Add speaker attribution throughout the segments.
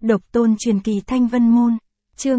Speaker 1: Độc tôn truyền kỳ Thanh Vân Môn, chương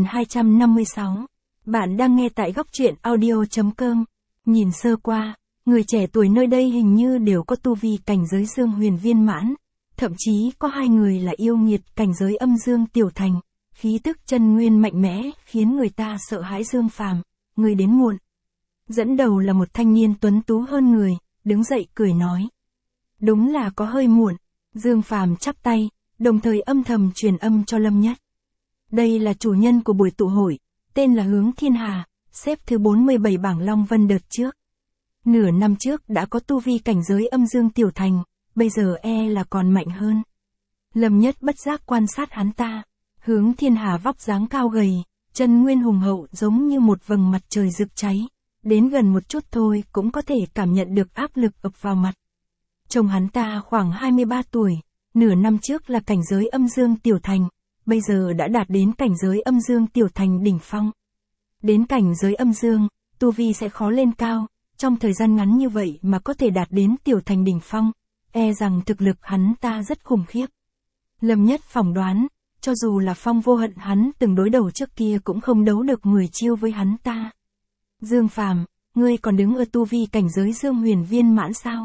Speaker 1: 2256. Bạn đang nghe tại góc truyện audio.com. Nhìn sơ qua, người trẻ tuổi nơi đây hình như đều có tu vi cảnh giới dương huyền viên mãn, thậm chí có 2 người là yêu nghiệt cảnh giới âm dương tiểu thành, khí tức chân nguyên mạnh mẽ khiến người ta sợ hãi. Dương Phàm, người đến muộn. Dẫn đầu là một thanh niên tuấn tú hơn người, đứng dậy cười nói. Đúng là có hơi muộn. Dương Phàm chắp tay, đồng thời âm thầm truyền âm cho Lâm Nhất. Đây là chủ nhân của buổi tụ hội, tên là Hướng Thiên Hà, xếp thứ 47 bảng Long Vân đợt trước. Nửa năm trước đã có tu vi cảnh giới âm dương tiểu thành, bây giờ là còn mạnh hơn. Lâm Nhất bất giác quan sát hắn ta. Hướng Thiên Hà vóc dáng cao gầy, chân nguyên hùng hậu giống như một vầng mặt trời rực cháy. Đến gần một chút thôi cũng có thể cảm nhận được áp lực ập vào mặt. Trông hắn ta khoảng 23 tuổi, nửa năm trước là cảnh giới âm dương tiểu thành, bây giờ đã đạt đến cảnh giới âm dương tiểu thành đỉnh phong. Đến cảnh giới âm dương, tu vi sẽ khó lên cao, trong thời gian ngắn như vậy mà có thể đạt đến tiểu thành đỉnh phong, rằng thực lực hắn ta rất khủng khiếp. Lâm Nhất phỏng đoán, cho dù là Phong Vô Hận hắn từng đối đầu trước kia cũng không đấu được 10 chiêu với hắn ta. Dương Phàm, ngươi còn đứng ở tu vi cảnh giới dương huyền viên mãn sao?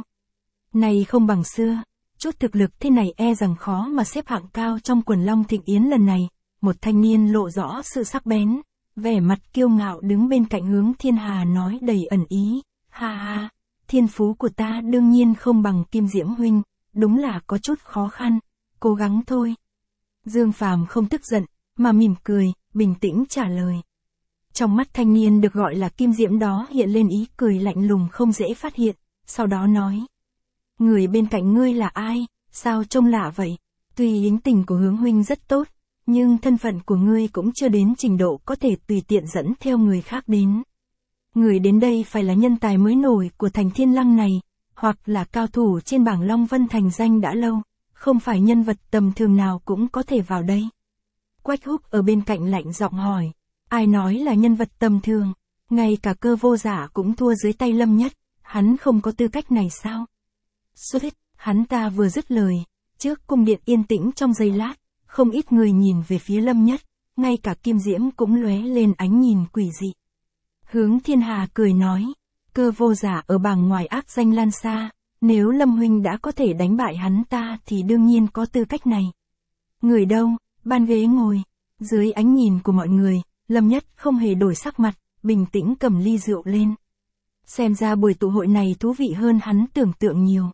Speaker 1: Này không bằng xưa, chút thực lực thế này rằng khó mà xếp hạng cao trong quần Long Thịnh Yến lần này. Một thanh niên lộ rõ sự sắc bén, vẻ mặt kiêu ngạo đứng bên cạnh Hướng Thiên Hà nói đầy ẩn ý. Ha ha, thiên phú của ta đương nhiên không bằng Kim Diễm huynh, đúng là có chút khó khăn, cố gắng thôi. Dương Phàm không tức giận, mà mỉm cười, bình tĩnh trả lời. Trong mắt thanh niên được gọi là Kim Diễm đó hiện lên ý cười lạnh lùng không dễ phát hiện, sau đó nói. Người bên cạnh ngươi là ai, sao trông lạ vậy? Tuy tính tình của Hướng huynh rất tốt, nhưng thân phận của ngươi cũng chưa đến trình độ có thể tùy tiện dẫn theo người khác đến. Người đến đây phải là nhân tài mới nổi của thành Thiên Lăng này, hoặc là cao thủ trên bảng Long Vân thành danh đã lâu, không phải nhân vật tầm thường nào cũng có thể vào đây. Quách Húc ở bên cạnh lạnh giọng hỏi, ai nói là nhân vật tầm thường, ngay cả Cơ Vô Giả cũng thua dưới tay Lâm Nhất, hắn không có tư cách này sao? Suýt, hắn ta vừa dứt lời, trước cung điện yên tĩnh trong giây lát, không ít người nhìn về phía Lâm Nhất, ngay cả Kim Diễm cũng lóe lên ánh nhìn quỷ dị. Hướng Thiên Hà cười nói, Cơ Vô Giả ở bảng ngoài ác danh lan xa, nếu Lâm huynh đã có thể đánh bại hắn ta thì đương nhiên có tư cách này. Người đâu, ban ghế ngồi. Dưới ánh nhìn của mọi người, Lâm Nhất không hề đổi sắc mặt, bình tĩnh cầm ly rượu lên. Xem ra buổi tụ hội này thú vị hơn hắn tưởng tượng nhiều.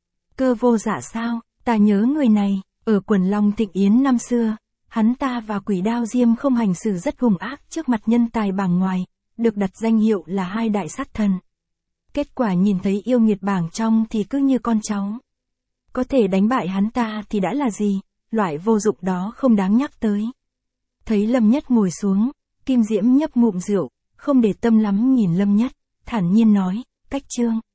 Speaker 1: Cơ Vô Giả sao, ta nhớ người này, ở quần Long Thịnh Yến năm xưa, hắn ta và Quỷ Đao Diêm không hành xử rất hung ác trước mặt nhân tài bảng ngoài, được đặt danh hiệu là hai đại sát thần. Kết quả nhìn thấy yêu nghiệt bảng trong thì cứ như con cháu. Có thể đánh bại hắn ta thì đã là gì, loại vô dụng đó không đáng nhắc tới. Thấy Lâm Nhất ngồi xuống, Kim Diễm nhấp ngụm rượu, không để tâm lắm nhìn Lâm Nhất, thản nhiên nói, Cách Trương,